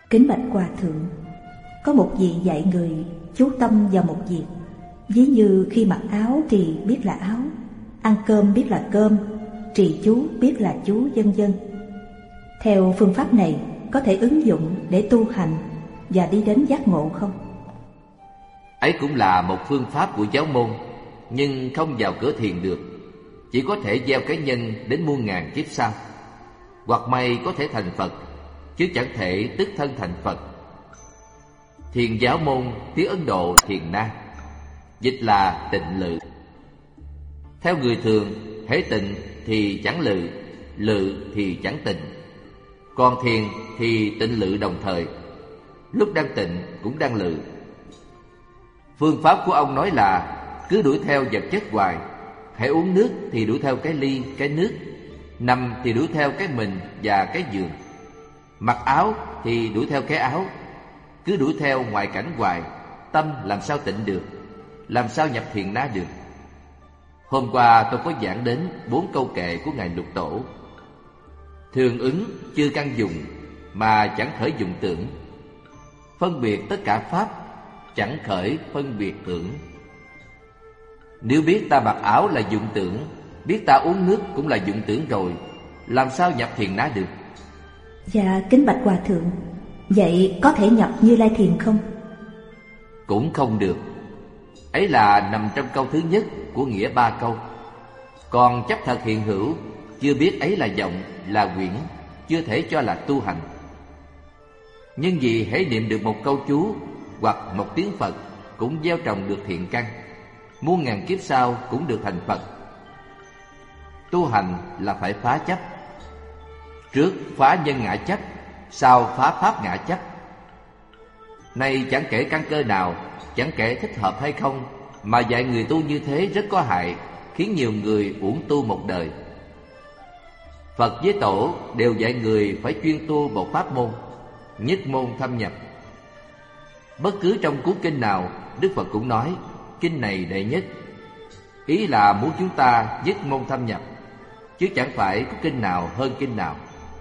Kính bạch Hòa Thượng, có một vị dạy người chú tâm vào một việc. Ví như khi mặc áo thì biết là áo, ăn cơm biết là cơm, trì chú biết là chú, vân vân. Theo phương pháp này có thể ứng dụng để tu hành và đi đến giác ngộ không? Ấy cũng là một phương pháp của giáo môn, nhưng không vào cửa thiền được. Chỉ có thể gieo cái nhân đến muôn ngàn kiếp sau. Hoặc may có thể thành Phật, chứ chẳng thể tức thân thành Phật. Thiền giáo môn tiếng Ấn Độ thiền na, dịch là tịnh lự. Theo người thường, hễ tịnh thì chẳng lự, lự thì chẳng tịnh. Còn thiền thì tịnh lự đồng thời, lúc đang tịnh cũng đang lự. Phương pháp của ông nói là cứ đuổi theo vật chất hoài. Hãy uống nước thì đuổi theo cái ly, cái nước. Nằm thì đuổi theo cái mình và cái giường. Mặc áo thì đuổi theo cái áo. Cứ đuổi theo ngoại cảnh hoài, tâm làm sao tịnh được, làm sao nhập thiền na được. Hôm qua tôi có giảng đến 4 câu kệ của Ngài Lục Tổ. Thường ứng chưa căn dùng, mà chẳng khởi dụng tưởng. Phân biệt tất cả pháp, chẳng khởi phân biệt tưởng. Nếu biết ta mặc áo là dụng tưởng, biết ta uống nước cũng là dụng tưởng rồi, làm sao nhập thiền na được? Dạ, kính bạch Hòa Thượng, vậy có thể nhập Như Lai Thiền không? Cũng không được. Ấy là nằm trong câu thứ nhất của nghĩa 3 câu. Còn chấp thật hiện hữu, chưa biết ấy là vọng, là quyển, chưa thể cho là tu hành. Nhưng vì hễ niệm được một câu chú hoặc một tiếng Phật cũng gieo trồng được thiện căn, muôn ngàn kiếp sau cũng được thành Phật. Tu hành là phải phá chấp. Trước phá nhân ngã chấp, sau phá pháp ngã chấp. Nay chẳng kể căn cơ nào, chẳng kể thích hợp hay không, mà dạy người tu như thế rất có hại, khiến nhiều người uổng tu một đời. Phật với Tổ đều dạy người phải chuyên tu một pháp môn, nhất môn thâm nhập. Bất cứ trong cuốn kinh nào, Đức Phật cũng nói kinh này đệ nhất. Ý là muốn chúng ta nhất môn thâm nhập, chứ chẳng phải có kinh nào hơn kinh nào.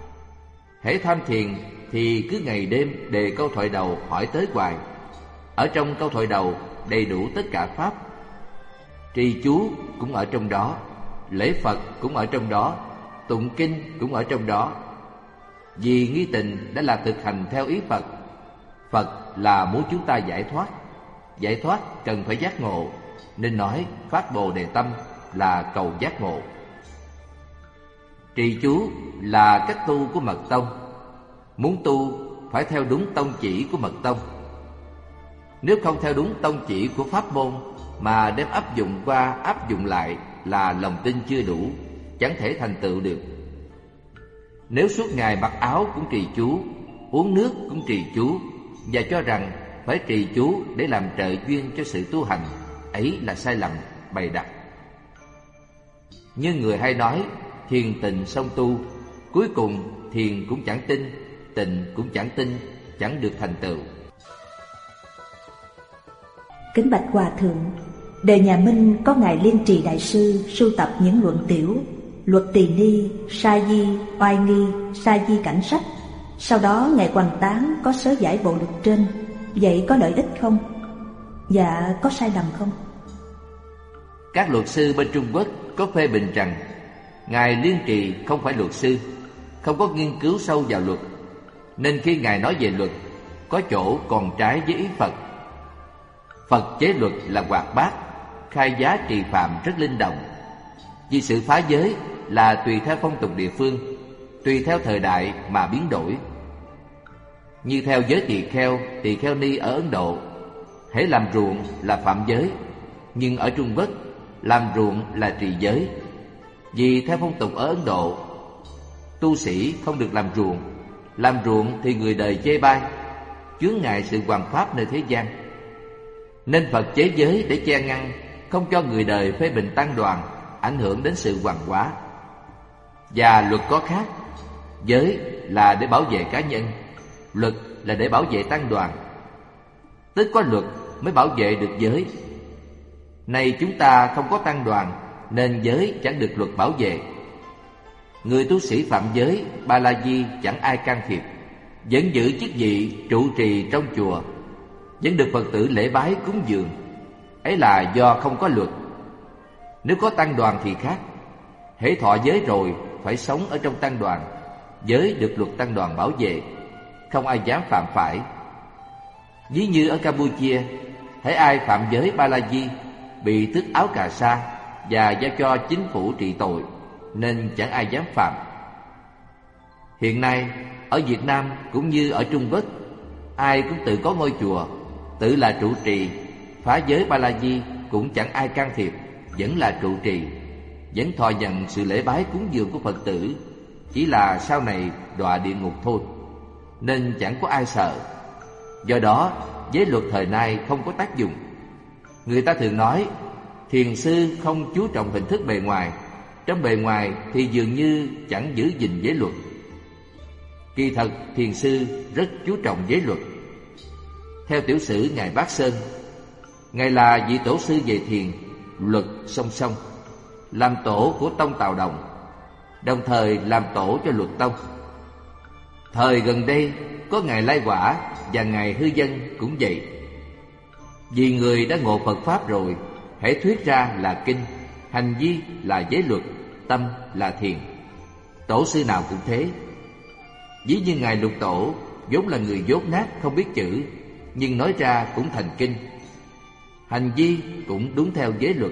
Hễ tham thiền thì cứ ngày đêm đề câu thoại đầu hỏi tới hoài. Ở trong câu thoại đầu đầy đủ tất cả pháp. Trì chú cũng ở trong đó, lễ Phật cũng ở trong đó, tụng kinh cũng ở trong đó. Vì nghi tình đã là thực hành theo ý Phật. Phật là muốn chúng ta giải thoát. Giải thoát cần phải giác ngộ, nên nói phát Bồ Đề tâm là cầu giác ngộ. Trì chú là cách tu của Mật Tông. Muốn tu phải theo đúng tông chỉ của Mật Tông. Nếu không theo đúng tông chỉ của pháp môn mà đem áp dụng qua áp dụng lại là lòng tin chưa đủ, chẳng thể thành tựu được. Nếu suốt ngày mặc áo cũng trì chú, uống nước cũng trì chú, và cho rằng phải trì chú để làm trợ duyên cho sự tu hành, ấy là sai lầm bày đặt. Nhưng người hay nói thiền tịnh song tu, cuối cùng thiền cũng chẳng tin, tịnh cũng chẳng tin, chẳng được thành tựu. Kính bạch Hòa Thượng, đời nhà Minh có Ngài Liên Trì Đại Sư sưu tập những luận tiểu, luật tỳ ni, sa di, oai nghi, sa di cảnh sách. Sau đó Ngài hoằng tán có sớ giải bộ luật trên. Vậy có lợi ích không? Dạ, có sai lầm không? Các luật sư bên Trung Quốc có phê bình rằng Ngài Liên Trì không phải luật sư, không có nghiên cứu sâu vào luật, nên khi Ngài nói về luật, có chỗ còn trái với ý Phật. Phật chế luật là hoạt bát, khai giá trì phạm rất linh động. Vì sự phá giới là tùy theo phong tục địa phương, tùy theo thời đại mà biến đổi. Như theo giới tỳ kheo ni ở Ấn Độ, hễ làm ruộng là phạm giới, nhưng ở Trung Quốc làm ruộng là trì giới. Vì theo phong tục ở Ấn Độ, tu sĩ không được làm ruộng thì người đời chê bai, chướng ngại sự hoằng pháp nơi thế gian. Nên Phật chế giới để che ngăn, không cho người đời phê bình tăng đoàn, ảnh hưởng đến sự hoằng hóa. Và luật có khác, giới là để bảo vệ cá nhân, luật là để bảo vệ tăng đoàn. Tức có luật mới bảo vệ được giới. Nay chúng ta không có tăng đoàn, nên giới chẳng được luật bảo vệ. Người tu sĩ phạm giới, Ba La Di chẳng ai can thiệp, vẫn giữ chức vị trụ trì trong chùa, vẫn được Phật tử lễ bái cúng dường. Ấy là do không có luật. Nếu có tăng đoàn thì khác. Hễ thọ giới rồi phải sống ở trong tăng đoàn. Giới được luật tăng đoàn bảo vệ, không ai dám phạm phải. Ví như ở Campuchia, hễ ai phạm giới Ba La Di bị tước áo cà sa và giao cho chính phủ trị tội, nên chẳng ai dám phạm. Hiện nay ở Việt Nam cũng như ở Trung Quốc, ai cũng tự có ngôi chùa, tự là trụ trì. Phá giới Ba La Di cũng chẳng ai can thiệp, vẫn là trụ trì, vẫn thọ nhận sự lễ bái cúng dường của Phật tử, chỉ là sau này đọa địa ngục thôi, nên chẳng có ai sợ. Do đó giới luật thời nay không có tác dụng. Người ta thường nói thiền sư không chú trọng hình thức bề ngoài, trong bề ngoài thì dường như chẳng giữ gìn giới luật. Kỳ thật thiền sư rất chú trọng giới luật. Theo tiểu sử Ngài Bác Sơn, Ngài là vị tổ sư về thiền, luật song song, làm tổ của tông Tào Đồng, đồng thời làm tổ cho luật tông. Thời gần đây có Ngài Lai Quả và Ngài Hư Dân cũng vậy. Vì người đã ngộ Phật Pháp rồi, hễ thuyết ra là kinh, hành vi là giới luật, tâm là thiền. Tổ sư nào cũng thế. Ví như Ngài Lục Tổ vốn là người dốt nát không biết chữ, nhưng nói ra cũng thành kinh. Hành vi cũng đúng theo giới luật.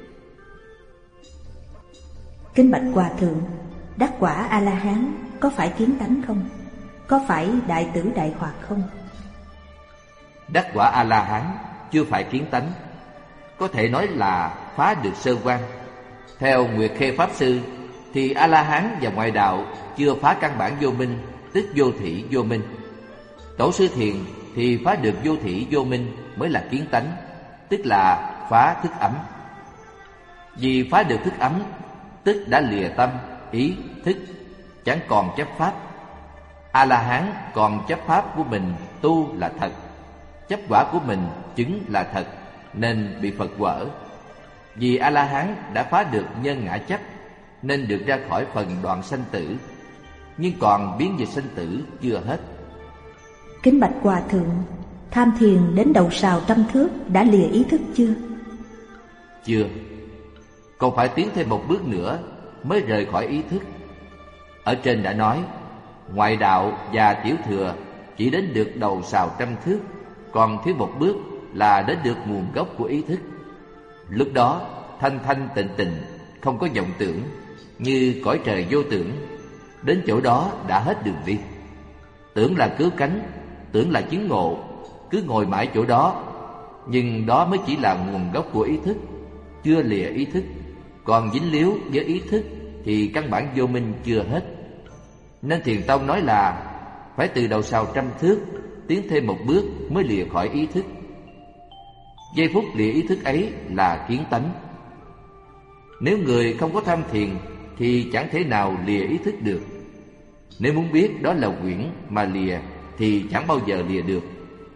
Kính bạch Hòa Thượng, đắc quả A-la-hán có phải kiến tánh không? Có phải đại tử đại hoạt không? Đắc quả A-la-hán chưa phải kiến tánh, có thể nói là phá được sơ quan. Theo Nguyệt Khê Pháp Sư thì A-la-hán và ngoại đạo chưa phá căn bản vô minh, tức vô thỉ vô minh. Tổ sư Thiền thì phá được vô thỉ vô minh mới là kiến tánh, tức là phá thức ấm. Vì phá được thức ấm, tức đã lìa tâm, ý, thức, chẳng còn chấp pháp. A-la-hán còn chấp pháp của mình tu là thật, chấp quả của mình chứng là thật, nên bị Phật quở. Vì A-la-hán đã phá được nhân ngã chấp, nên được ra khỏi phần đoạn sanh tử, nhưng còn biến về sanh tử chưa hết. Kính bạch Hòa Thượng, tham thiền đến đầu sào trăm thước đã lìa ý thức chưa? Chưa, còn phải tiến thêm một bước nữa mới rời khỏi ý thức. Ở trên đã nói, ngoại đạo và tiểu thừa chỉ đến được đầu sào trăm thước, còn thiếu một bước là đến được nguồn gốc của ý thức. Lúc đó thanh thanh tịnh tịnh, không có vọng tưởng, như cõi trời vô tưởng. Đến chỗ đó đã hết đường đi. Tưởng là cứu cánh, tưởng là chứng ngộ, cứ ngồi mãi chỗ đó. Nhưng đó mới chỉ là nguồn gốc của ý thức, chưa lìa ý thức. Còn dính líu với ý thức thì căn bản vô minh chưa hết. Nên Thiền Tông nói là phải từ đầu sào trăm thước tiến thêm một bước mới lìa khỏi ý thức. Giây phút lìa ý thức ấy là kiến tánh. Nếu người không có tham thiền thì chẳng thể nào lìa ý thức được. Nếu muốn biết đó là quyển mà lìa thì chẳng bao giờ lìa được.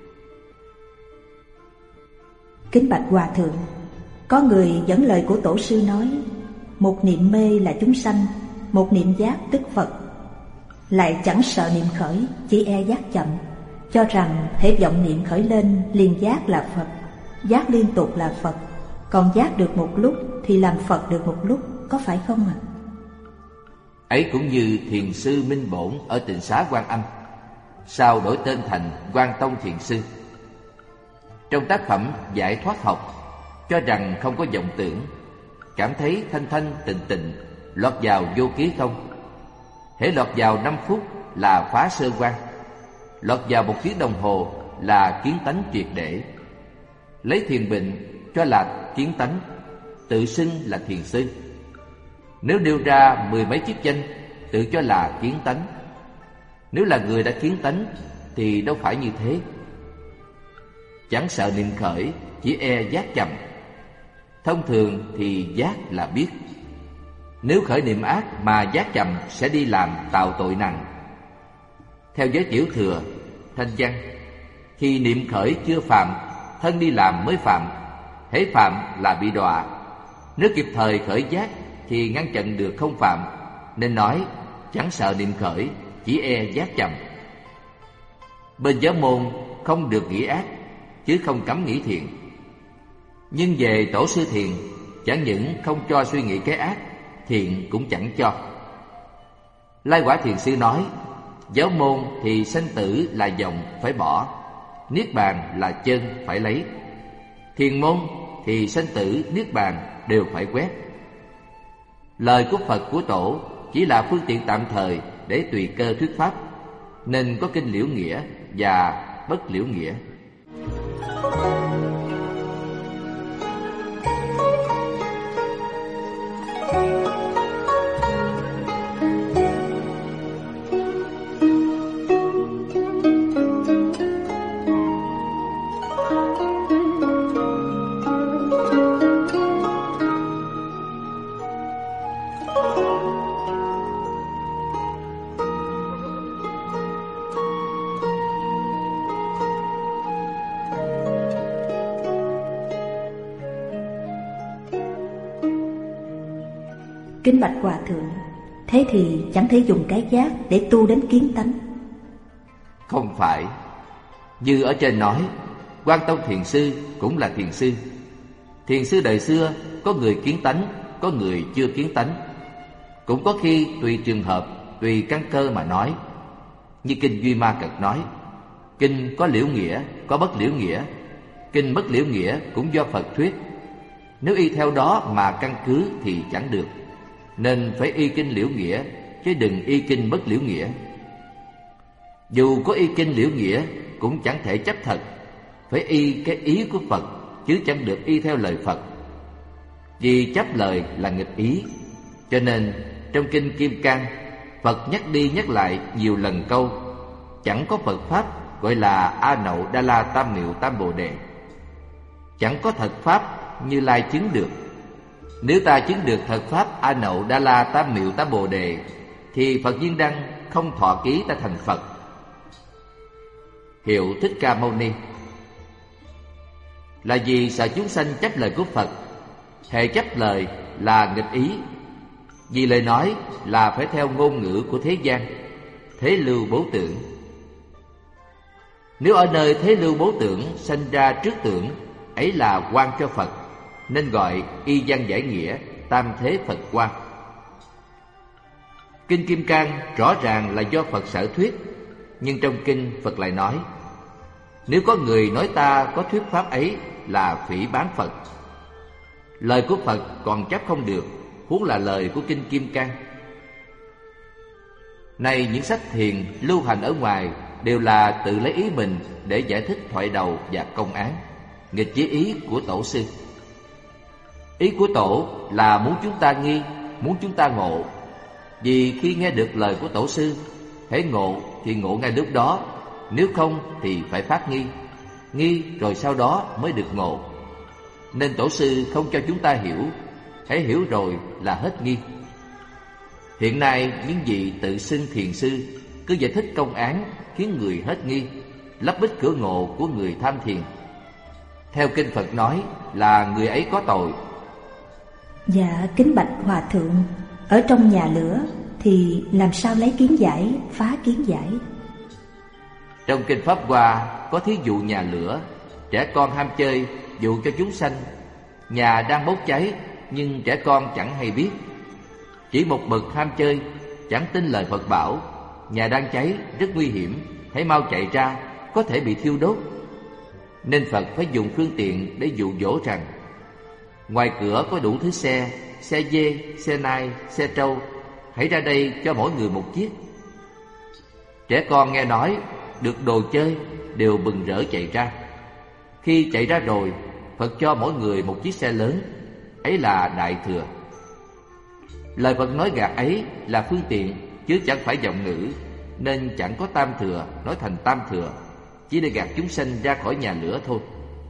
Kính bạch Hòa Thượng, có người dẫn lời của tổ sư nói, một niệm mê là chúng sanh, một niệm giác tức Phật. Lại chẳng sợ niệm khởi, chỉ e giác chậm, cho rằng hễ vọng niệm khởi lên liền giác là Phật, giác liên tục là Phật, còn giác được một lúc thì làm Phật được một lúc, có phải không ạ? Ấy cũng như thiền sư Minh Bổn ở Tịnh Xá Quan Âm, sau đổi tên thành Quan Tông Thiền Sư. Trong tác phẩm Giải Thoát Học cho rằng không có vọng tưởng, cảm thấy thanh thanh tịnh tịnh, lọt vào vô ký không. Hễ lọt vào 5 phút là phá sơ quan, lọt vào 1 tiếng đồng hồ là kiến tánh triệt để. Lấy thiền bệnh cho là kiến tánh, tự xưng là thiền sư. Nếu nêu ra 10 mấy chức danh, tự cho là kiến tánh. Nếu là người đã kiến tánh thì đâu phải như thế. Chẳng sợ niệm khởi, chỉ e giác chậm. Thông thường thì giác là biết. Nếu khởi niệm ác mà giác chậm sẽ đi làm tạo tội nặng. Theo giới tiểu thừa, thanh văn, khi niệm khởi chưa phạm, thân đi làm mới phạm. Hễ phạm là bị đọa. Nếu kịp thời khởi giác thì ngăn chặn được không phạm. Nên nói chẳng sợ niệm khởi, chỉ e giác chậm. Bên giáo môn không được nghĩ ác, chứ không cấm nghĩ thiện. Nhưng về tổ sư thiền, chẳng những không cho suy nghĩ cái ác, thiện cũng chẳng cho. Lai Quả Thiền Sư nói, giáo môn thì sanh tử là vọng phải bỏ, niết bàn là chân phải lấy. Thiền môn thì sanh tử niết bàn đều phải quét. Lời của Phật của Tổ chỉ là phương tiện tạm thời để tùy cơ thuyết pháp, nên có kinh liễu nghĩa và bất liễu nghĩa. Kính bạch Hòa Thượng, thế thì chẳng thể dùng cái giác để tu đến kiến tánh. Không phải. Như ở trên nói, Quan Tông Thiền Sư cũng là thiền sư. Thiền sư đời xưa có người kiến tánh, có người chưa kiến tánh. Cũng có khi tùy trường hợp, tùy căn cơ mà nói. Như kinh Duy Ma Cật nói, kinh có liễu nghĩa, có bất liễu nghĩa. Kinh bất liễu nghĩa cũng do Phật thuyết. Nếu y theo đó mà căn cứ thì chẳng được, nên phải y kinh liễu nghĩa, chứ đừng y kinh bất liễu nghĩa. Dù có y kinh liễu nghĩa cũng chẳng thể chấp thật, phải y cái ý của Phật, chứ chẳng được y theo lời Phật. Vì chấp lời là nghịch ý, cho nên trong kinh Kim Cang, Phật nhắc đi nhắc lại nhiều lần câu chẳng có Phật Pháp gọi là A Nậu Đa La Tam Miệu Tam Bồ Đề. Chẳng có thật Pháp Như Lai chứng được. Nếu ta chứng được thật Pháp A Nậu Đa La Tam Miệu Tam Bồ Đề, thì Phật Viên Đăng không thọ ký ta thành Phật. Hiệu Thích Ca Mâu Ni. Là vì sợ chúng sanh chấp lời của Phật. Hệ chấp lời là nghịch ý, vì lời nói là phải theo ngôn ngữ của thế gian, thế lưu bố tưởng. Nếu ở nơi thế lưu bố tưởng sanh ra trước tưởng, ấy là quan cho Phật, nên gọi y văn giải nghĩa tam thế Phật quan. Kinh Kim Cang rõ ràng là do Phật sở thuyết, nhưng trong kinh Phật lại nói, nếu có người nói ta có thuyết pháp ấy là phỉ báng Phật. Lời của Phật còn chấp không được, huống là lời của kinh Kim Cang. Này những sách thiền lưu hành ở ngoài đều là tự lấy ý mình để giải thích thoại đầu và công án, nghịch với ý của Tổ sư. Ý của Tổ là muốn chúng ta nghi, muốn chúng ta ngộ. Vì khi nghe được lời của Tổ sư, hễ ngộ thì ngộ ngay lúc đó, nếu không thì phải phát nghi, nghi rồi sau đó mới được ngộ. Nên Tổ sư không cho chúng ta hiểu, hễ hiểu rồi là hết nghi. Hiện nay những vị tự xưng thiền sư cứ giải thích công án khiến người hết nghi, lấp bích cửa ngộ của người tham thiền. Theo kinh Phật nói là người ấy có tội. Dạ kính bạch Hòa Thượng, ở trong nhà lửa thì làm sao lấy kiến giải phá kiến giải? Trong kinh Pháp Hoa có thí dụ nhà lửa, trẻ con ham chơi dụ cho chúng sanh. Nhà đang bốc cháy nhưng trẻ con chẳng hay biết, chỉ một bậc ham chơi, chẳng tin lời Phật bảo nhà đang cháy rất nguy hiểm, hãy mau chạy ra, có thể bị thiêu đốt. Nên Phật phải dùng phương tiện để dụ dỗ rằng ngoài cửa có đủ thứ xe, xe dê, xe nai, xe trâu, hãy ra đây cho mỗi người một chiếc. Trẻ con nghe nói được đồ chơi đều mừng rỡ chạy ra. Khi chạy ra rồi, Phật cho mỗi người một chiếc xe lớn, ấy là Đại Thừa. Lời Phật nói gạt ấy là phương tiện, chứ chẳng phải giọng ngữ, nên chẳng có tam thừa nói thành tam thừa, chỉ để gạt chúng sanh ra khỏi nhà lửa thôi.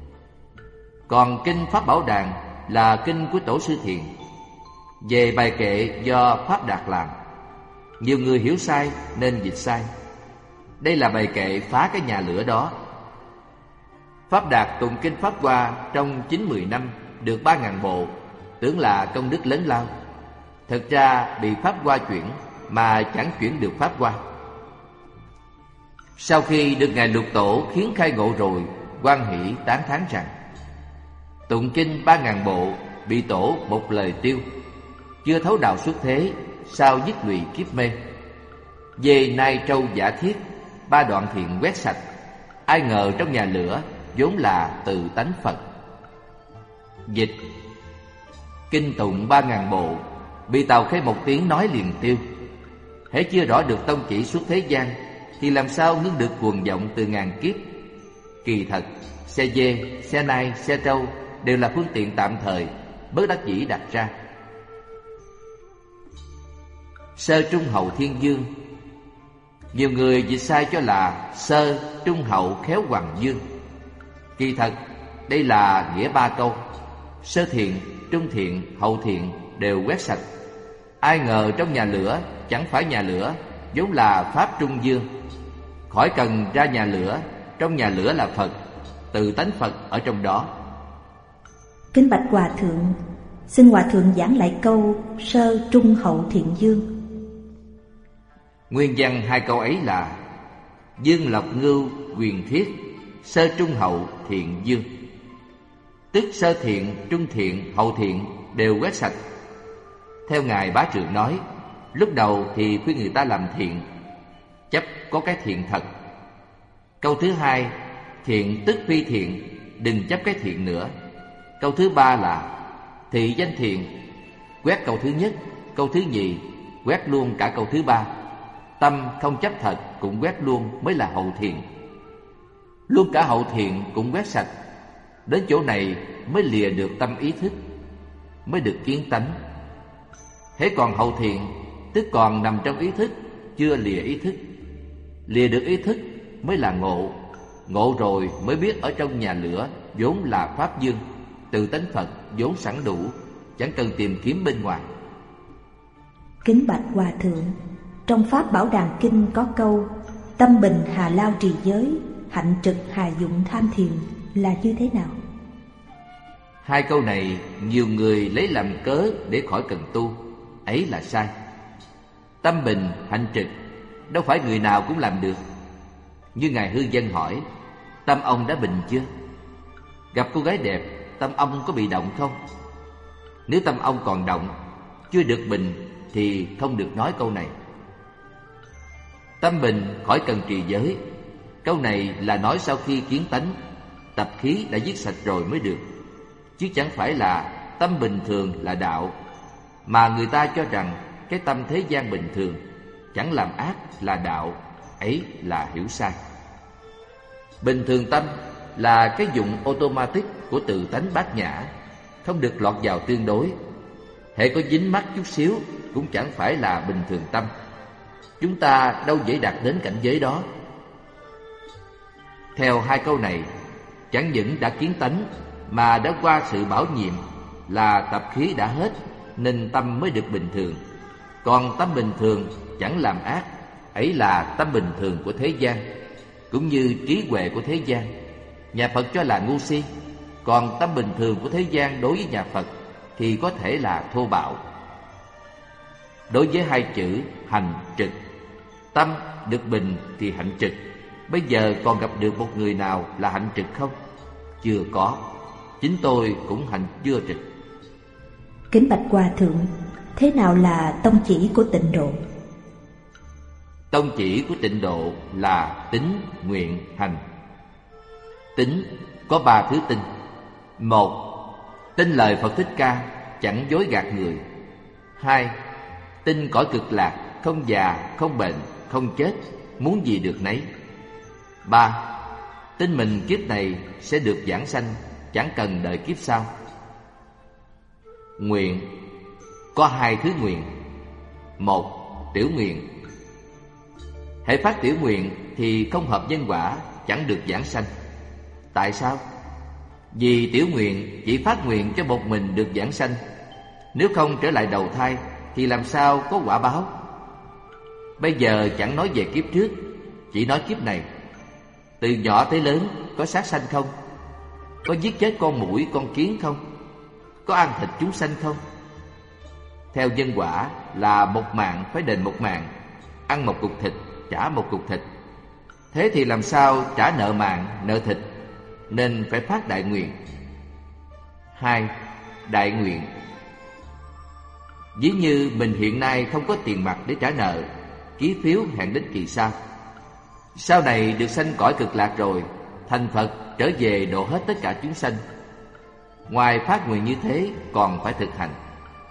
Còn kinh Pháp Bảo Đàn là kinh của Tổ sư Thiền, về bài kệ do Pháp Đạt làm. Nhiều người hiểu sai nên dịch sai. Đây là bài kệ phá cái nhà lửa đó. Pháp Đạt tụng kinh Pháp Hoa trong 9-10 năm được 3.000 bộ, tưởng là công đức lớn lao. Thật ra bị Pháp Hoa chuyển mà chẳng chuyển được Pháp Hoa. Sau khi được Ngài Lục Tổ khiến khai ngộ rồi, hoan hỷ tán thán rằng: tụng kinh 3000 bộ bị Tổ một lời tiêu, chưa thấu đạo xuất thế, sao dứt lụy kiếp mê. Về nai trâu giả thiết, 3 đoạn thiện quét sạch, ai ngờ trong nhà lửa vốn là tự tánh Phật. Dịch: kinh tụng 3000 bộ bị Tào Khê một tiếng nói liền tiêu. Hễ chưa rõ được tông chỉ suốt thế gian thì làm sao ngưng được cuồng vọng từ ngàn kiếp. Kỳ thật, xe dê, xe nai, xe trâu đều là phương tiện tạm thời, bất đắc dĩ đặt ra. Sơ trung hậu thiên dương, nhiều người dịch sai cho là sơ trung hậu khéo hoàng dương. Kỳ thật, đây là nghĩa 3 câu: sơ thiện, trung thiện, hậu thiện đều quét sạch. Ai ngờ trong nhà lửa chẳng phải nhà lửa, vốn là pháp trung dương. Khỏi cần ra nhà lửa, trong nhà lửa là Phật, tự tánh Phật ở trong đó. Kính bạch Hòa Thượng, xin Hòa Thượng giảng lại câu sơ trung hậu thiện dương. Nguyên văn 2 câu ấy là: dương lộc ngưu quyền thiết, sơ trung hậu thiện dương. Tức sơ thiện, trung thiện, hậu thiện đều quét sạch. Theo Ngài Bá Trượng nói, lúc đầu thì khuyên người ta làm thiện, chấp có cái thiện thật. Câu thứ 2, thiện tức phi thiện, đừng chấp cái thiện nữa. Câu thứ 3 là thị danh thiện, quét câu thứ nhất, câu thứ nhì, quét luôn cả câu thứ 3. Tâm không chấp thật cũng quét luôn mới là hậu thiện. Luôn cả hậu thiện cũng quét sạch. Đến chỗ này mới lìa được tâm ý thức, mới được kiến tánh. Hễ còn hậu thiện, tức còn nằm trong ý thức, chưa lìa ý thức. Lìa được ý thức mới là ngộ. Ngộ rồi mới biết ở trong nhà lửa vốn là pháp dương, tự tánh Phật vốn sẵn đủ, chẳng cần tìm kiếm bên ngoài. Kính bạch Hòa Thượng, trong Pháp Bảo Đàn Kinh có câu tâm bình hà lao trì giới, hạnh trực hà dụng tham thiền là như thế nào? 2 câu này nhiều người lấy làm cớ để khỏi cần tu, ấy là sai. Tâm bình, hạnh trực đâu phải người nào cũng làm được. Như Ngài Hư Dân hỏi, tâm ông đã bình chưa? Gặp cô gái đẹp, tâm ông có bị động không? Nếu tâm ông còn động, chưa được bình thì không được nói câu này. Tâm bình khỏi cần trì giới, câu này là nói sau khi kiến tánh, tập khí đã giết sạch rồi mới được, chứ chẳng phải là tâm bình thường là đạo. Mà người ta cho rằng cái tâm thế gian bình thường, chẳng làm ác là đạo, ấy là hiểu sai. Bình thường tâm là cái dụng automatic của tự tánh bát nhã, không được lọt vào tương đối. Hễ có dính mắc chút xíu cũng chẳng phải là bình thường tâm. Chúng ta đâu dễ đạt đến cảnh giới đó. Theo 2 câu này, chẳng những đã kiến tánh mà đã qua sự bảo nhiệm, là tập khí đã hết nên tâm mới được bình thường. Còn tâm bình thường chẳng làm ác, ấy là tâm bình thường của thế gian, cũng như trí huệ của thế gian. Nhà Phật cho là ngu si, còn tâm bình thường của thế gian đối với nhà Phật thì có thể là thô bạo. Đối với 2 chữ hành trực, tâm được bình thì hạnh trực. Bây giờ còn gặp được một người nào là hạnh trực không? Chưa có. Chính tôi cũng hạnh chưa trực. Kính bạch Hòa Thượng, thế nào là tông chỉ của tịnh độ? Tông chỉ của tịnh độ là tín, nguyện, hành. Tín có 3 thứ tin. 1. Tin lời Phật Thích Ca, chẳng dối gạt người. 2. Tin cõi cực lạc, không già, không bệnh, không chết, muốn gì được nấy. 3. Tin mình kiếp này sẽ được giảng sanh, chẳng cần đợi kiếp sau. Nguyện có 2 thứ nguyện. 1. Tiểu nguyện. Hễ phát tiểu nguyện thì không hợp nhân quả, chẳng được giảng sanh. Tại sao? Vì tiểu nguyện chỉ phát nguyện cho một mình được giảng sanh. Nếu không trở lại đầu thai thì làm sao có quả báo? Bây giờ chẳng nói về kiếp trước, chỉ nói kiếp này. Từ nhỏ tới lớn có sát sanh không? Có giết chết con muỗi, con kiến không? Có ăn thịt chúng sanh không? Theo nhân quả là một mạng phải đền một mạng, ăn một cục thịt trả một cục thịt. Thế thì làm sao trả nợ mạng, nợ thịt? Nên phải phát đại nguyện. 2. Đại nguyện. Ví như mình hiện nay không có tiền mặt để trả nợ, ký phiếu hẹn đến kỳ sau này được sanh cõi cực lạc rồi, thành Phật trở về độ hết tất cả chúng sanh. Ngoài phát nguyện như thế còn phải thực hành.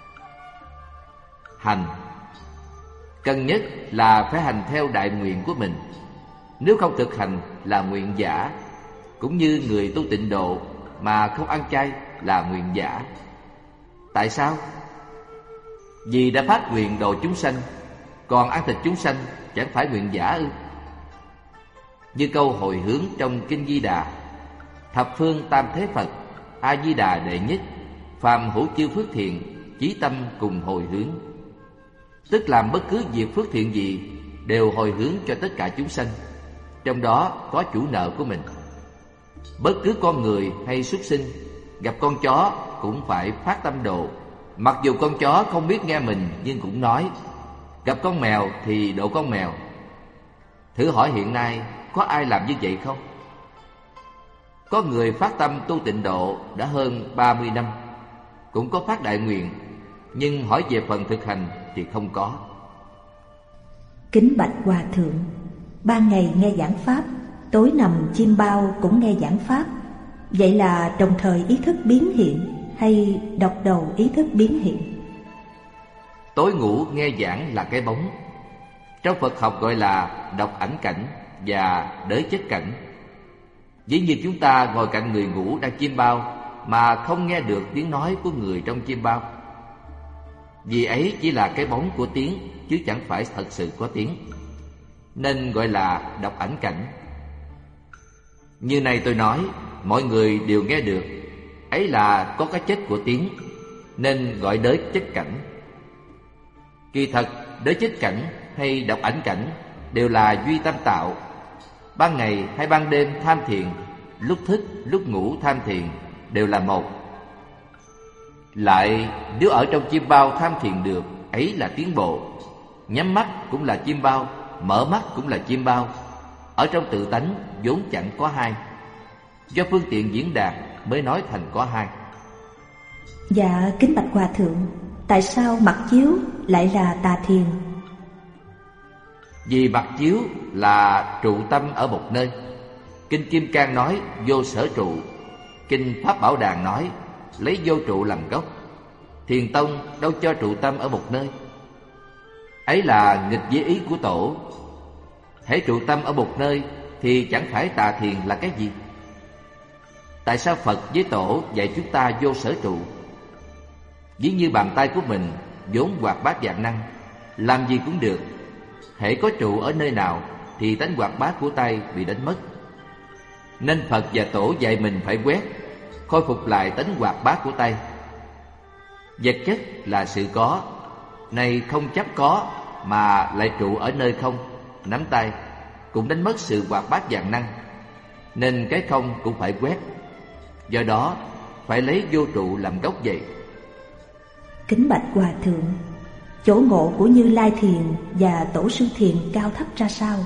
Hành. Cần nhất là phải hành theo đại nguyện của mình. Nếu không thực hành là nguyện giả, cũng như người tu tịnh độ mà không ăn chay là nguyện giả. Tại sao? Vì đã phát nguyện độ chúng sanh, còn ăn thịt chúng sanh chẳng phải nguyện giả ư? Như câu hồi hướng trong Kinh Di Đà: thập phương tam thế Phật, A Di Đà đệ nhất, phàm hữu chư phước thiện, chí tâm cùng hồi hướng. Tức làm bất cứ việc phước thiện gì đều hồi hướng cho tất cả chúng sanh, trong đó có chủ nợ của mình. Bất cứ con người hay súc sinh gặp con chó cũng phải phát tâm độ. Mặc dù con chó không biết nghe mình nhưng cũng nói. Gặp con mèo thì độ con mèo. Thử hỏi hiện nay có ai làm như vậy không? Có người phát tâm tu tịnh độ đã hơn 30 năm, cũng có phát đại nguyện, nhưng hỏi về phần thực hành thì không có. Kính bạch Hòa Thượng, ban ngày nghe giảng pháp, tối nằm chim bao cũng nghe giảng pháp. Vậy là đồng thời ý thức biến hiện hay độc đầu ý thức biến hiện? Tối ngủ nghe giảng là cái bóng. Trong Phật học gọi là độc ảnh cảnh và đới chất cảnh. Ví như chúng ta ngồi cạnh người ngủ đang chiêm bao mà không nghe được tiếng nói của người trong chiêm bao. Vì ấy chỉ là cái bóng của tiếng, chứ chẳng phải thật sự có tiếng, nên gọi là độc ảnh cảnh. Như này tôi nói, mọi người đều nghe được, ấy là có cái chất của tiếng, nên gọi đới chất cảnh. Kỳ thật, đới chất cảnh hay độc ảnh cảnh đều là duy tâm tạo. Ban ngày hay ban đêm tham thiền, lúc thức, lúc ngủ tham thiền đều là một. Lại nếu ở trong chiêm bao tham thiền được, ấy là tiến bộ. Nhắm mắt cũng là chiêm bao, mở mắt cũng là chiêm bao. Ở trong tự tánh vốn chẳng có hai, do phương tiện diễn đạt mới nói thành có hai. Dạ kính bạch Hòa Thượng, tại sao mặc chiếu lại là tà thiền? Vì mặc chiếu là trụ tâm ở một nơi. Kinh Kim Cang nói vô sở trụ. Kinh Pháp Bảo Đàn nói lấy vô trụ làm gốc. Thiền tông đâu cho trụ tâm ở một nơi. Ấy là nghịch với ý của tổ. Hễ trụ tâm ở một nơi thì chẳng phải tà thiền là cái gì? Tại sao Phật với tổ dạy chúng ta vô sở trụ? Ví như bàn tay của mình vốn hoạt bát vạn năng, làm gì cũng được. Hễ có trụ ở nơi nào thì tánh hoạt bát của tay bị đánh mất. Nên Phật và tổ dạy mình phải quét, khôi phục lại tánh hoạt bát của tay. Vật chất là sự có, này không chấp có mà lại trụ ở nơi không, nắm tay, cũng đánh mất sự hoạt bát vạn năng. Nên cái không cũng phải quét. Do đó phải lấy vô trụ làm gốc vậy. Kính bạch Hòa Thượng, chỗ ngộ của Như Lai Thiền và Tổ sư Thiền cao thấp ra sao?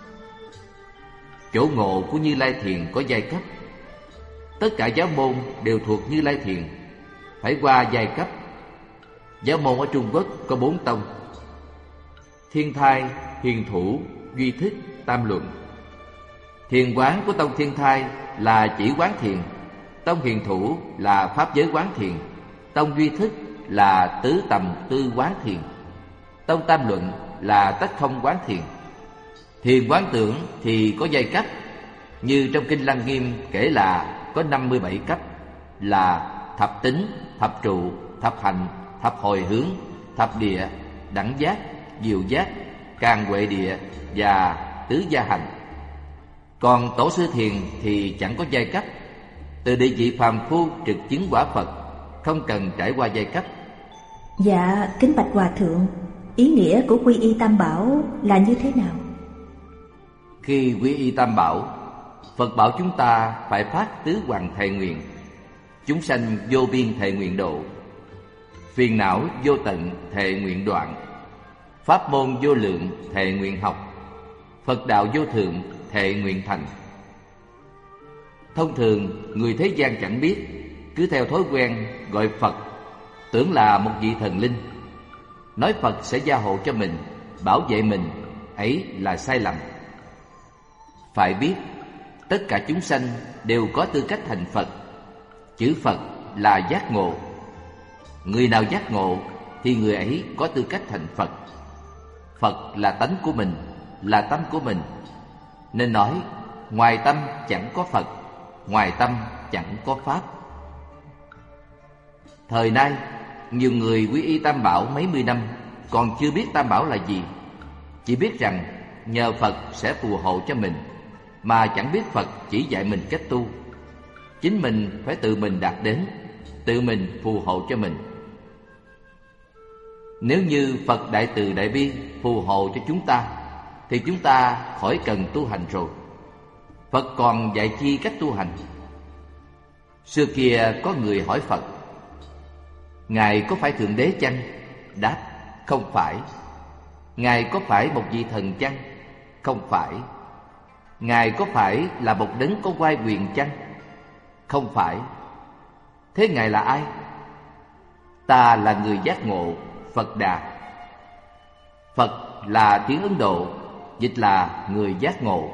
Chỗ ngộ của Như Lai Thiền có giai cấp. Tất cả giáo môn đều thuộc Như Lai Thiền, phải qua giai cấp. Giáo môn ở Trung Quốc có 4 tông: Thiên Thai, Hiền Thủ, Duy Thức, Tam Luận. Thiền quán của tông Thiên Thai là chỉ quán thiền, tông Hiền Thủ là pháp giới quán thiền, tông Duy Thức là tứ tầm tư quán thiền, tông Tam Luận là tách không quán thiền. Thiền quán tưởng thì có giai cấp, như trong Kinh Lăng Nghiêm kể là có 57 cấp, là thập tính, thập trụ, thập hành, thập hồi hướng, thập địa, đẳng giác, diệu giác, càn huệ địa và tứ gia hành. Còn Tổ sư Thiền thì chẳng có giai cấp, từ địa vị phàm phu trực chứng quả Phật, không cần trải qua giai cấp. Dạ kính bạch Hòa Thượng, ý nghĩa của quy y Tam Bảo là như thế nào? Khi quy y Tam Bảo, Phật bảo chúng ta phải phát tứ hoằng thệ nguyện. Chúng sanh vô biên thệ nguyện độ, phiền não vô tận thệ nguyện đoạn, pháp môn vô lượng thệ nguyện học, Phật đạo vô thượng thệ nguyện thành. Thông thường người thế gian chẳng biết, cứ theo thói quen gọi Phật, tưởng là một vị thần linh, nói Phật sẽ gia hộ cho mình, bảo vệ mình. Ấy là sai lầm. Phải biết tất cả chúng sanh đều có tư cách thành Phật. Chữ Phật là giác ngộ. Người nào giác ngộ thì người ấy có tư cách thành Phật. Phật là tánh của mình, là tâm của mình. Nên nói ngoài tâm chẳng có Phật, ngoài tâm chẳng có Pháp. Thời nay nhiều người quy y Tam Bảo mấy mươi năm còn chưa biết Tam Bảo là gì. Chỉ biết rằng nhờ Phật sẽ phù hộ cho mình, mà chẳng biết Phật chỉ dạy mình cách tu. Chính mình phải tự mình đạt đến, tự mình phù hộ cho mình. Nếu như Phật Đại Từ Đại Bi phù hộ cho chúng ta thì chúng ta khỏi cần tu hành rồi. Phật còn dạy chi cách tu hành? Xưa kia có người hỏi Phật: Ngài có phải Thượng Đế chăng? Đáp: Không phải. Ngài có phải một vị thần chăng? Không phải. Ngài có phải là một đấng có oai quyền chăng? Không phải. Thế Ngài là ai? Ta là người giác ngộ, Phật Đà. Phật là tiếng Ấn Độ, dịch là người giác ngộ.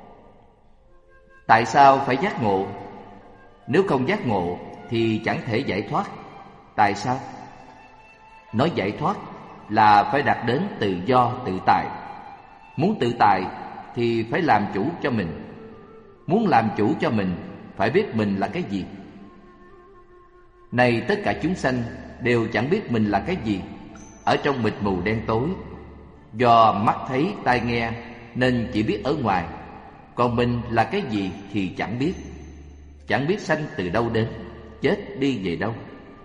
Tại sao phải giác ngộ? Nếu không giác ngộ thì chẳng thể giải thoát. Tại sao? Nói giải thoát là phải đạt đến tự do tự tại. Muốn tự tại thì phải làm chủ cho mình. Muốn làm chủ cho mình phải biết mình là cái gì. Này tất cả chúng sanh đều chẳng biết mình là cái gì, ở trong mịt mù đen tối. Do mắt thấy tai nghe nên chỉ biết ở ngoài, còn mình là cái gì thì chẳng biết. Chẳng biết sanh từ đâu đến, chết đi về đâu.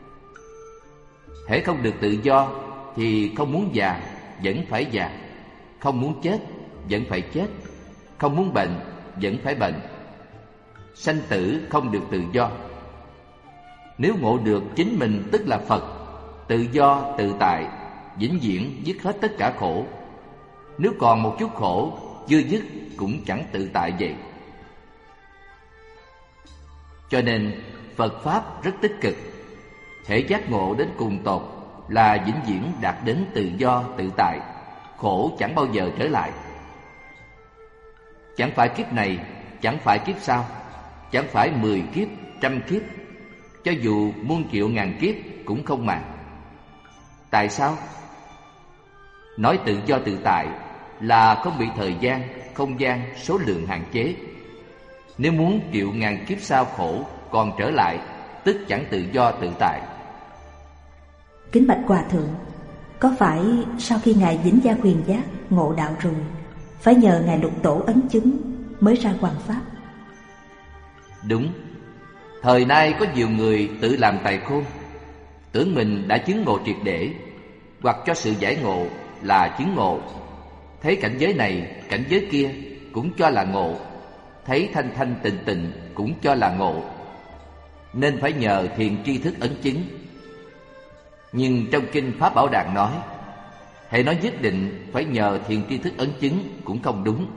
Hễ không được tự do thì không muốn già vẫn phải già, không muốn chết vẫn phải chết, không muốn bệnh vẫn phải bệnh. Sanh tử không được tự do. Nếu ngộ được chính mình tức là Phật, tự do tự tại, vĩnh viễn dứt hết tất cả khổ. Nếu còn một chút khổ chưa dứt cũng chẳng tự tại vậy. Cho nên Phật Pháp rất tích cực. Hễ giác ngộ đến cùng tột là vĩnh viễn đạt đến tự do tự tại, khổ chẳng bao giờ trở lại. Chẳng phải kiếp này, chẳng phải kiếp sau, chẳng phải 10 kiếp, 100 kiếp, cho dù muôn triệu ngàn kiếp cũng không màng. Tại sao? Nói tự do tự tại là không bị thời gian, không gian, số lượng hạn chế. Nếu muốn triệu ngàn kiếp sau khổ còn trở lại, tức chẳng tự do tự tại. Kính bạch Hòa Thượng, có phải sau khi Ngài Vĩnh Gia Quyền Giác ngộ đạo rồi, phải nhờ Ngài Lục Tổ ấn chứng mới ra hoằng pháp? Đúng. Thời nay có nhiều người tự làm tài khôn, tưởng mình đã chứng ngộ triệt để, hoặc cho sự giải ngộ là chứng ngộ. Thấy cảnh giới này, cảnh giới kia cũng cho là ngộ, thấy thanh thanh tịnh tịnh cũng cho là ngộ, nên phải nhờ thiền tri thức ấn chứng. Nhưng trong kinh Pháp Bảo Đàn nói, hãy nói nhất định phải nhờ thiền tri thức ấn chứng cũng không đúng.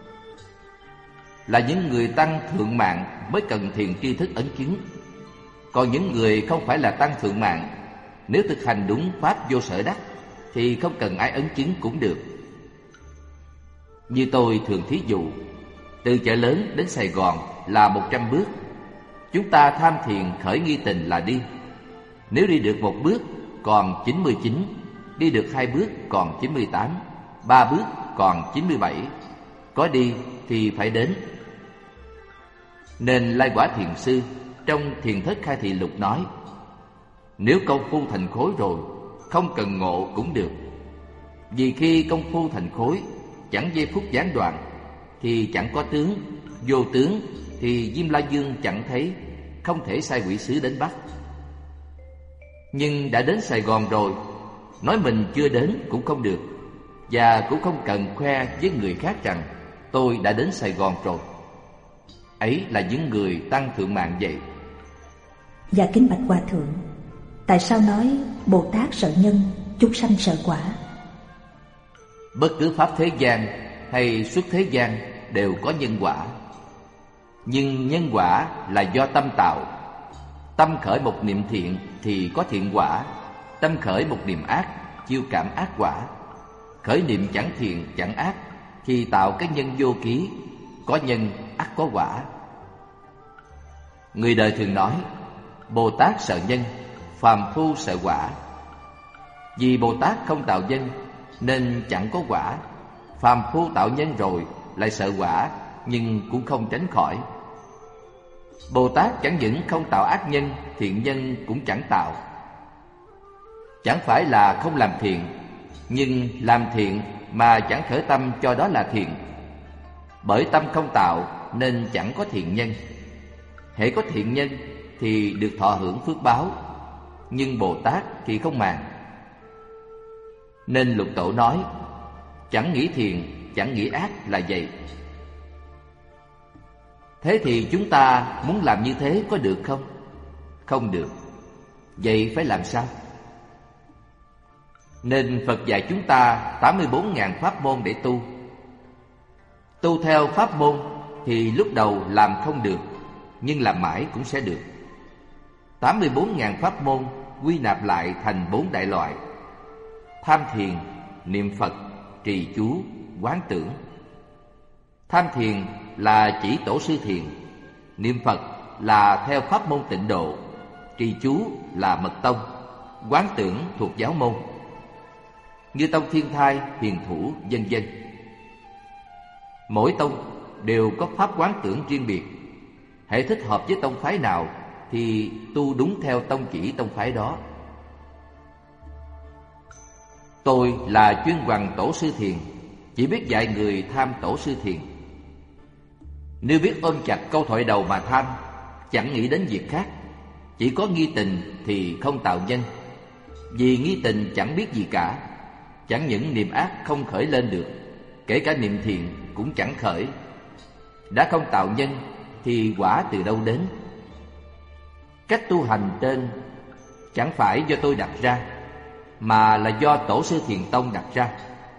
Là những người tăng thượng mạng mới cần thiền tri thức ấn chứng. Còn những người không phải là tăng thượng mạng, nếu thực hành đúng Pháp vô sở đắc thì không cần ai ấn chứng cũng được. Như tôi thường thí dụ, từ chợ lớn đến Sài Gòn là 100 bước. Chúng ta tham thiền khởi nghi tình là đi. Nếu đi được 1 bước còn 99, đi được 2 bước còn 98, 3 bước còn 97. Có đi thì phải đến. Nên Lai Quả Thiền Sư trong Thiền Thất Khai Thị Lục nói, nếu công phu thành khối rồi, không cần ngộ cũng được. Vì khi công phu thành khối, chẳng giây phút gián đoạn, thì chẳng có tướng, vô tướng thì Diêm La Dương chẳng thấy, không thể sai quỷ sứ đến bắt. Nhưng đã đến Sài Gòn rồi, nói mình chưa đến cũng không được, và cũng không cần khoe với người khác rằng tôi đã đến Sài Gòn rồi. Ấy là những người tăng thượng mạng vậy. Dạ kính bạch Hòa Thượng, tại sao nói Bồ Tát sợ nhân, chúng sanh sợ quả? Bất cứ pháp thế gian hay xuất thế gian đều có nhân quả. Nhưng nhân quả là do tâm tạo. Tâm khởi một niệm thiện thì có thiện quả, tâm khởi một niệm ác chiêu cảm ác quả. Khởi niệm chẳng thiện chẳng ác thì tạo cái nhân vô ký, có nhân ắt có quả. Người đời thường nói Bồ Tát sợ nhân, phàm phu sợ quả. Vì Bồ Tát không tạo nhân nên chẳng có quả. Phàm phu tạo nhân rồi lại sợ quả, nhưng cũng không tránh khỏi. Bồ Tát chẳng những không tạo ác nhân, thiện nhân cũng chẳng tạo. Chẳng phải là không làm thiện, nhưng làm thiện mà chẳng khởi tâm cho đó là thiện. Bởi tâm không tạo nên chẳng có thiện nhân. Hễ có thiện nhân thì được thọ hưởng phước báo, nhưng Bồ Tát thì không màng. Nên Lục Tổ nói chẳng nghĩ thiện, chẳng nghĩ ác là vậy. Thế thì chúng ta muốn làm như thế có được không? Không được. Vậy phải làm sao? Nên Phật dạy chúng ta 84.000 pháp môn để tu. Tu theo pháp môn thì lúc đầu làm không được, nhưng làm mãi cũng sẽ được. 84.000 pháp môn quy nạp lại thành 4 đại loại: tham thiền, niệm Phật, trì chú, quán tưởng. Tham thiền là chỉ tổ sư thiền, niệm Phật là theo pháp môn Tịnh Độ, trì chú là mật tông, quán tưởng thuộc giáo môn như tông Thiên Thai, Hiền Thủ, vân vân. Mỗi tông đều có pháp quán tưởng riêng biệt. Hễ thích hợp với tông phái nào thì tu đúng theo tông chỉ tông phái đó. Tôi là chuyên hoằng tổ sư thiền, chỉ biết dạy người tham tổ sư thiền. Nếu biết ôm chặt câu thoại đầu mà tham, chẳng nghĩ đến việc khác, chỉ có nghi tình thì không tạo nhân. Vì nghi tình chẳng biết gì cả, chẳng những niệm ác không khởi lên được, kể cả niệm thiện cũng chẳng khởi. Đã không tạo nhân thì quả từ đâu đến? Cách tu hành trên chẳng phải do tôi đặt ra, mà là do tổ sư Thiền Tông đặt ra.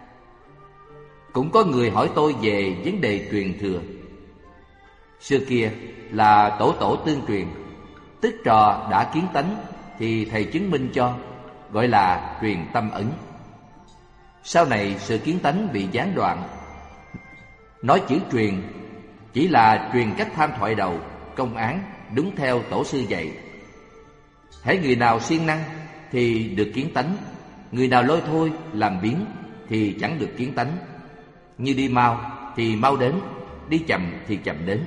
Cũng có người hỏi tôi về vấn đề truyền thừa. Xưa kia là tổ tương truyền, tức trò đã kiến tánh thì thầy chứng minh cho, gọi là truyền tâm ấn. Sau này sự kiến tánh bị gián đoạn, nói chữ truyền chỉ là truyền cách tham thoại đầu, công án đúng theo tổ sư dạy. Hễ người nào siêng năng thì được kiến tánh, người nào lôi thôi làm biếng thì chẳng được kiến tánh. Như đi mau thì mau đến, đi chậm thì chậm đến.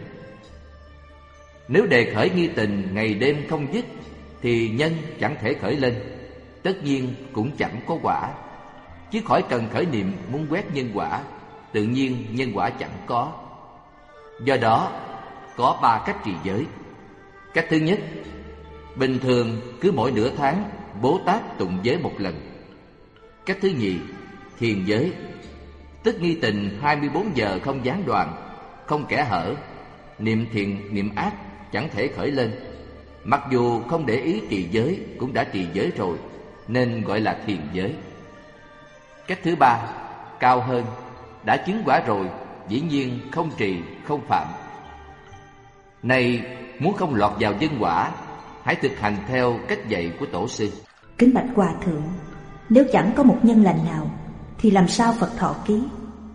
Nếu đề khởi nghi tình ngày đêm không dứt thì nhân chẳng thể khởi lên, tất nhiên cũng chẳng có quả. Chứ khỏi cần khởi niệm muốn quét nhân quả, tự nhiên nhân quả chẳng có. Do đó có 3 cách trì giới. Cách thứ nhất, bình thường cứ mỗi nửa tháng Bố Tát tụng giới 1 lần. Cách thứ nhì, thiền giới, tức nghi tình 24 giờ không gián đoạn, không kẽ hở, niệm thiện niệm ác chẳng thể khởi lên. Mặc dù không để ý trì giới cũng đã trì giới rồi, nên gọi là thiền giới. Cách thứ ba, cao hơn, đã chứng quả rồi, dĩ nhiên không trì, không phạm. Này, muốn không lọt vào nhân quả, hãy thực hành theo cách dạy của tổ sư. Kính bạch Hòa Thượng, nếu chẳng có một nhân lành nào thì làm sao Phật thọ ký?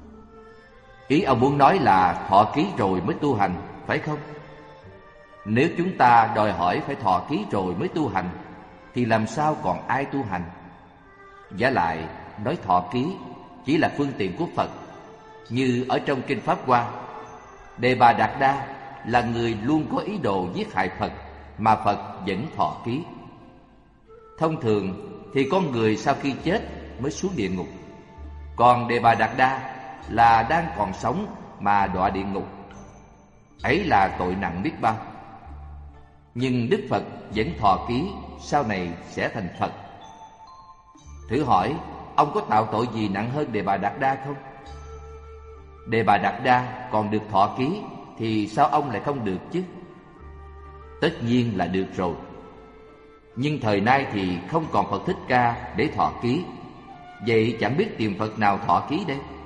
Ý ông muốn nói là thọ ký rồi mới tu hành, phải không? Nếu chúng ta đòi hỏi phải thọ ký rồi mới tu hành thì làm sao còn ai tu hành? Vả lại, nói thọ ký chỉ là phương tiện của Phật. Như ở trong Kinh Pháp Hoa, Đề Bà Đạt Đa là người luôn có ý đồ giết hại Phật, mà Phật vẫn thọ ký. Thông thường thì con người sau khi chết mới xuống địa ngục, còn Đề Bà Đạt Đa là đang còn sống mà đọa địa ngục. Ấy là tội nặng biết bao. Nhưng Đức Phật vẫn thọ ký, sau này sẽ thành Phật. Thử hỏi, ông có tạo tội gì nặng hơn Đề Bà Đạt Đa không? Đề Bà Đạt Đa còn được thọ ký thì sao ông lại không được chứ? Tất nhiên là được rồi. Nhưng thời nay thì không còn Phật Thích Ca để thọ ký. Vậy chẳng biết tìm Phật nào thọ ký đây?